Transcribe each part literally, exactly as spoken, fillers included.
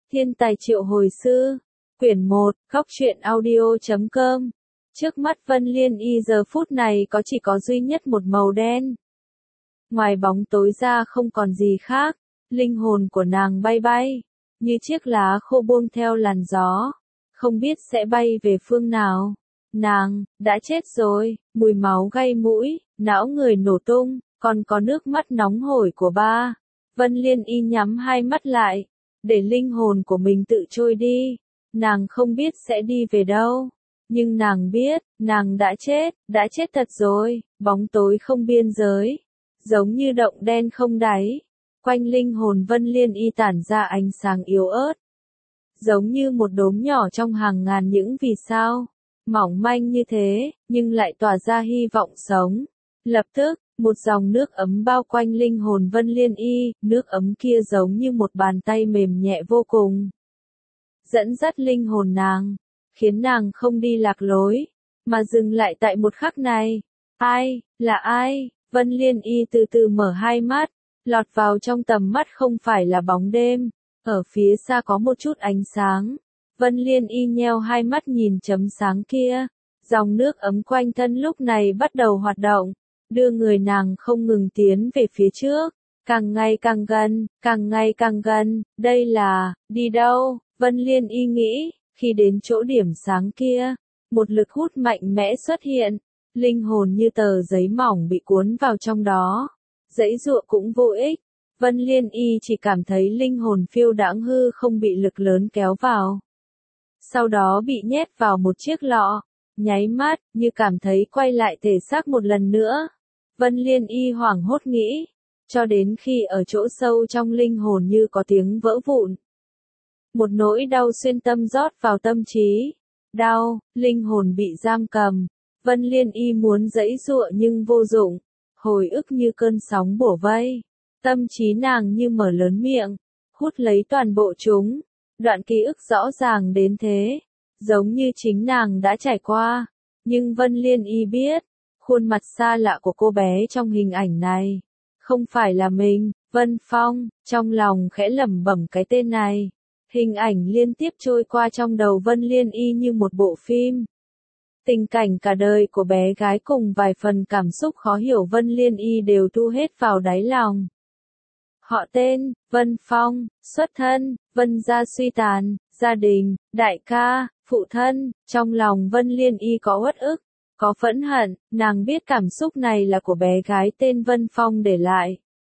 Thiên tài triệu hồi sư. Quyển một, khóc chuyện audio chấm com. Trước mắt Vân Liên Y giờ phút này có chỉ có duy nhất một màu đen. Ngoài bóng tối ra không còn gì khác, linh hồn của nàng bay bay, như chiếc lá khô buông theo làn gió, không biết sẽ bay về phương nào. Nàng, đã chết rồi, mùi máu gây mũi, não người nổ tung, còn có nước mắt nóng hổi của ba. Vân Liên Y nhắm hai mắt lại, để linh hồn của mình tự trôi đi. Nàng không biết sẽ đi về đâu, nhưng nàng biết, nàng đã chết, đã chết thật rồi, bóng tối không biên giới, giống như động đen không đáy. Quanh linh hồn Vân Liên Y tản ra ánh sáng yếu ớt, giống như một đốm nhỏ trong hàng ngàn những vì sao, mỏng manh như thế, nhưng lại tỏa ra hy vọng sống. Lập tức, một dòng nước ấm bao quanh linh hồn Vân Liên Y, nước ấm kia giống như một bàn tay mềm nhẹ vô cùng, dẫn dắt linh hồn nàng, khiến nàng không đi lạc lối, mà dừng lại tại một khắc này. Ai, là ai? Vân Liên Y từ từ mở hai mắt, lọt vào trong tầm mắt không phải là bóng đêm, ở phía xa có một chút ánh sáng. Vân Liên Y nheo hai mắt nhìn chấm sáng kia, dòng nước ấm quanh thân lúc này bắt đầu hoạt động, đưa người nàng không ngừng tiến về phía trước, càng ngày càng gần, càng ngày càng gần. Đây là, đi đâu? Vân Liên Y nghĩ, khi đến chỗ điểm sáng kia, một lực hút mạnh mẽ xuất hiện, linh hồn như tờ giấy mỏng bị cuốn vào trong đó, giãy giụa cũng vô ích. Vân Liên Y chỉ cảm thấy linh hồn phiêu đãng hư không bị lực lớn kéo vào, sau đó bị nhét vào một chiếc lọ, nháy mắt, như cảm thấy quay lại thể xác một lần nữa. Vân Liên Y hoảng hốt nghĩ, cho đến khi ở chỗ sâu trong linh hồn như có tiếng vỡ vụn. Một nỗi đau xuyên tâm rót vào tâm trí. Đau, linh hồn bị giam cầm. Vân Liên Y muốn giãy giụa nhưng vô dụng. Hồi ức như cơn sóng bổ vây. Tâm trí nàng như mở lớn miệng, hút lấy toàn bộ chúng. Đoạn ký ức rõ ràng đến thế, giống như chính nàng đã trải qua. Nhưng Vân Liên Y biết, khuôn mặt xa lạ của cô bé trong hình ảnh này không phải là mình. Vân Phong, trong lòng khẽ lẩm bẩm cái tên này. Hình ảnh liên tiếp trôi qua trong đầu Vân Liên Y như một bộ phim. Tình cảnh cả đời của bé gái cùng vài phần cảm xúc khó hiểu Vân Liên Y đều thu hết vào đáy lòng. Họ tên, Vân Phong, xuất thân, Vân gia suy tàn, gia đình, đại ca, phụ thân. Trong lòng Vân Liên Y có uất ức, có phẫn hận, nàng biết cảm xúc này là của bé gái tên Vân Phong để lại.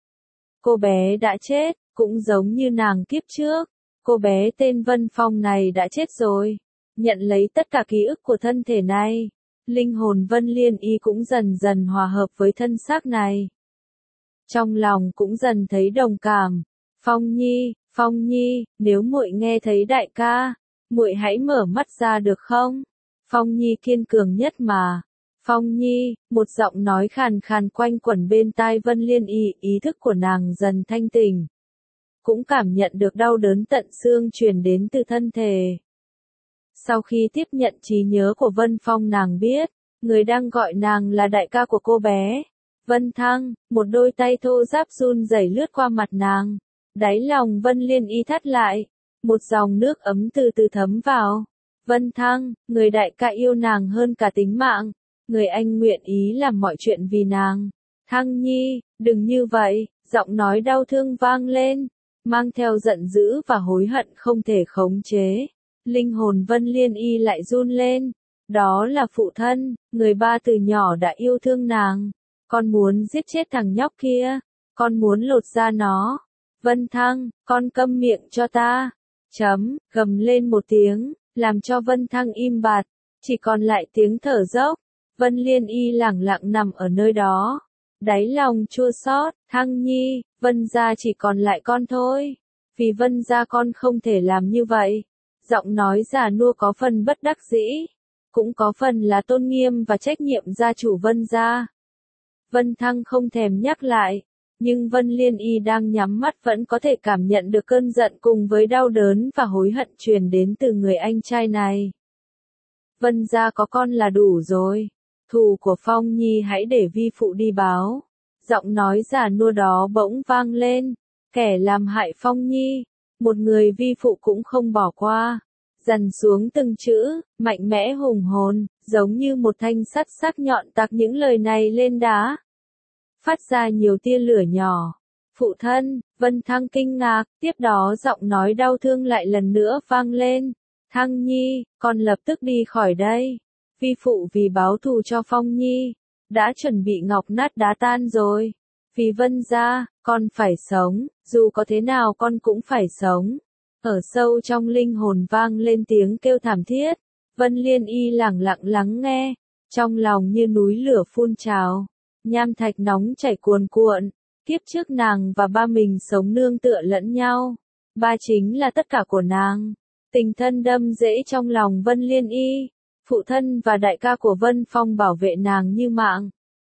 Cô bé đã chết, cũng giống như nàng kiếp trước. Cô bé tên Vân Phong này đã chết rồi, nhận lấy tất cả ký ức của thân thể này. Linh hồn Vân Liên Y cũng dần dần hòa hợp với thân xác này. Trong lòng cũng dần thấy đồng cảm. Phong Nhi, Phong Nhi, nếu muội nghe thấy đại ca, muội hãy mở mắt ra được không? Phong Nhi kiên cường nhất mà. Phong Nhi, một giọng nói khàn khàn quanh quẩn bên tai Vân Liên Y, ý thức của nàng dần thanh tỉnh. Cũng cảm nhận được đau đớn tận xương truyền đến từ thân thể. Sau khi tiếp nhận trí nhớ của Vân Phong nàng biết, người đang gọi nàng là đại ca của cô bé. Vân Thăng, một đôi tay thô ráp run rẩy lướt qua mặt nàng. Đáy lòng Vân Liên Y thắt lại, một dòng nước ấm từ từ thấm vào. Vân Thăng, người đại ca yêu nàng hơn cả tính mạng, người anh nguyện ý làm mọi chuyện vì nàng. Thăng Nhi, đừng như vậy, giọng nói đau thương vang lên, mang theo giận dữ và hối hận không thể khống chế. Linh hồn Vân Liên Y lại run lên. Đó là phụ thân, người ba từ nhỏ đã yêu thương nàng. Con muốn giết chết thằng nhóc kia, con muốn lột da nó. Vân Thăng, con câm miệng cho ta. Chấm, gầm lên một tiếng, làm cho Vân Thăng im bặt, chỉ còn lại tiếng thở dốc. Vân Liên Y lẳng lặng nằm ở nơi đó, đáy lòng chua xót. Thăng Nhi, Vân gia chỉ còn lại con thôi, vì Vân gia con không thể làm như vậy. Giọng nói già nua có phần bất đắc dĩ, cũng có phần là tôn nghiêm và trách nhiệm gia chủ Vân gia. Vân Thăng không thèm nhắc lại, nhưng Vân Liên Y đang nhắm mắt vẫn có thể cảm nhận được cơn giận cùng với đau đớn và hối hận truyền đến từ người anh trai này. Vân gia có con là đủ rồi, thù của Phong Nhi hãy để vi phụ đi báo. Giọng nói già nua đó bỗng vang lên, kẻ làm hại Phong Nhi, một người vi phụ cũng không bỏ qua. Dằn xuống từng chữ, mạnh mẽ hùng hồn, giống như một thanh sắt sắc nhọn tạc những lời này lên đá. Phát ra nhiều tia lửa nhỏ. Phụ thân, Vân Thăng kinh ngạc, tiếp đó giọng nói đau thương lại lần nữa vang lên. Thăng Nhi, con lập tức đi khỏi đây. Vi phụ vì báo thù cho Phong Nhi, đã chuẩn bị ngọc nát đá tan rồi. Vì Vân gia, con phải sống, dù có thế nào con cũng phải sống. Ở sâu trong linh hồn vang lên tiếng kêu thảm thiết. Vân Liên Y lẳng lặng lắng nghe, trong lòng như núi lửa phun trào, nham thạch nóng chảy cuồn cuộn. Kiếp trước nàng và ba mình sống nương tựa lẫn nhau, ba chính là tất cả của nàng. Tình thân đâm rễ trong lòng Vân Liên Y, phụ thân và đại ca của Vân Phong bảo vệ nàng như mạng.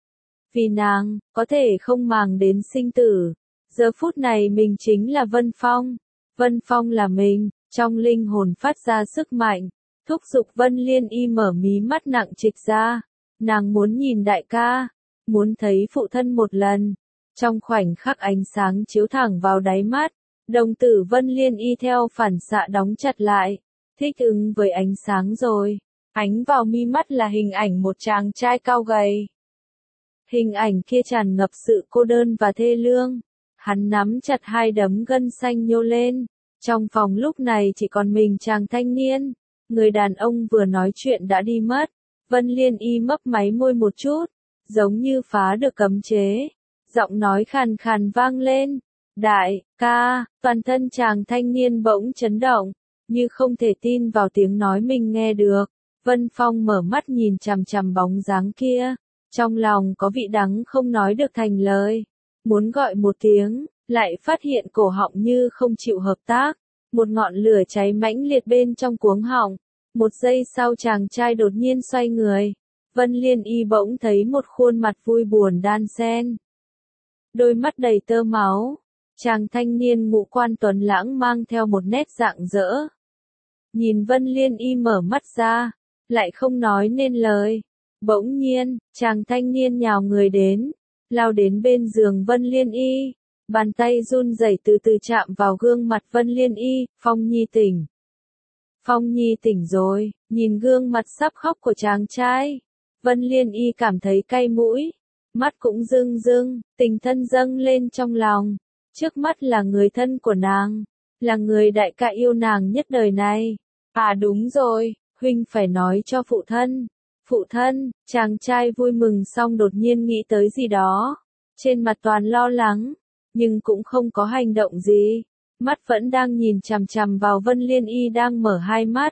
Vì nàng, có thể không màng đến sinh tử. Giờ phút này mình chính là Vân Phong, Vân Phong là mình, trong linh hồn phát ra sức mạnh, thúc giục Vân Liên Y mở mí mắt nặng trịch ra. Nàng muốn nhìn đại ca, muốn thấy phụ thân một lần. Trong khoảnh khắc ánh sáng chiếu thẳng vào đáy mắt, đồng tử Vân Liên Y theo phản xạ đóng chặt lại, thích ứng với ánh sáng rồi. Ánh vào mi mắt là hình ảnh một chàng trai cao gầy. Hình ảnh kia tràn ngập sự cô đơn và thê lương. Hắn nắm chặt hai đấm gân xanh nhô lên. Trong phòng lúc này chỉ còn mình chàng thanh niên. Người đàn ông vừa nói chuyện đã đi mất. Vân Liên Y mấp máy môi một chút, giống như phá được cấm chế. Giọng nói khàn khàn vang lên. Đại ca, toàn thân chàng thanh niên bỗng chấn động, như không thể tin vào tiếng nói mình nghe được. Vân Phong mở mắt nhìn chằm chằm bóng dáng kia, trong lòng có vị đắng không nói được thành lời. Muốn gọi một tiếng, lại phát hiện cổ họng như không chịu hợp tác. Một ngọn lửa cháy mãnh liệt bên trong cuống họng. Một giây sau chàng trai đột nhiên xoay người. Vân Liên Y bỗng thấy một khuôn mặt vui buồn đan xen. Đôi mắt đầy tơ máu. Chàng thanh niên ngũ quan tuấn lãng mang theo một nét rạng rỡ. Nhìn Vân Liên Y mở mắt ra, lại không nói nên lời. Bỗng nhiên, chàng thanh niên nhào người đến, lao đến bên giường Vân Liên Y. Bàn tay run rẩy từ từ chạm vào gương mặt Vân Liên Y. Phong Nhi tỉnh. Phong Nhi tỉnh rồi, nhìn gương mặt sắp khóc của chàng trai. Vân Liên Y cảm thấy cay mũi, mắt cũng rưng rưng, tình thân dâng lên trong lòng. Trước mắt là người thân của nàng, là người đại ca yêu nàng nhất đời này. À đúng rồi, huynh phải nói cho phụ thân. Phụ thân, chàng trai vui mừng xong đột nhiên nghĩ tới gì đó. Trên mặt toàn lo lắng, nhưng cũng không có hành động gì. Mắt vẫn đang nhìn chằm chằm vào Vân Liên Y đang mở hai mắt.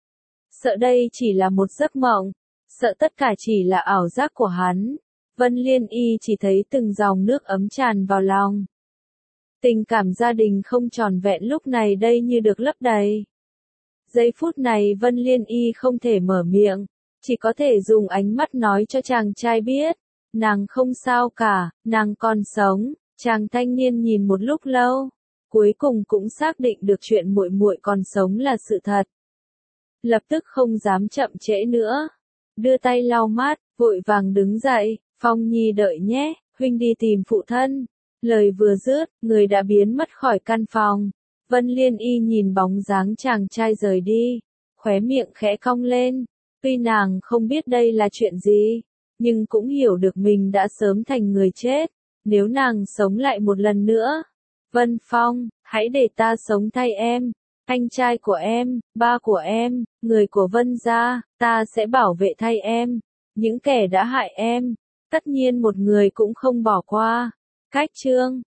Sợ đây chỉ là một giấc mộng, sợ tất cả chỉ là ảo giác của hắn. Vân Liên Y chỉ thấy từng dòng nước ấm tràn vào lòng. Tình cảm gia đình không tròn vẹn lúc này đây như được lấp đầy. Giây phút này Vân Liên Y không thể mở miệng, chỉ có thể dùng ánh mắt nói cho chàng trai biết. Nàng không sao cả, nàng còn sống. Chàng thanh niên nhìn một lúc lâu, cuối cùng cũng xác định được chuyện muội muội còn sống là sự thật. Lập tức không dám chậm trễ nữa, đưa tay lau mắt, vội vàng đứng dậy. Phong Nhi đợi nhé, huynh đi tìm phụ thân. Lời vừa dứt, người đã biến mất khỏi căn phòng. Vân Liên Y nhìn bóng dáng chàng trai rời đi, khóe miệng khẽ cong lên. Tuy nàng không biết đây là chuyện gì, nhưng cũng hiểu được mình đã sớm thành người chết. Nếu nàng sống lại một lần nữa, Vân Phong, hãy để ta sống thay em. Anh trai của em, ba của em, người của Vân gia, ta sẽ bảo vệ thay em. Những kẻ đã hại em, tất nhiên một người cũng không bỏ qua. Cách chương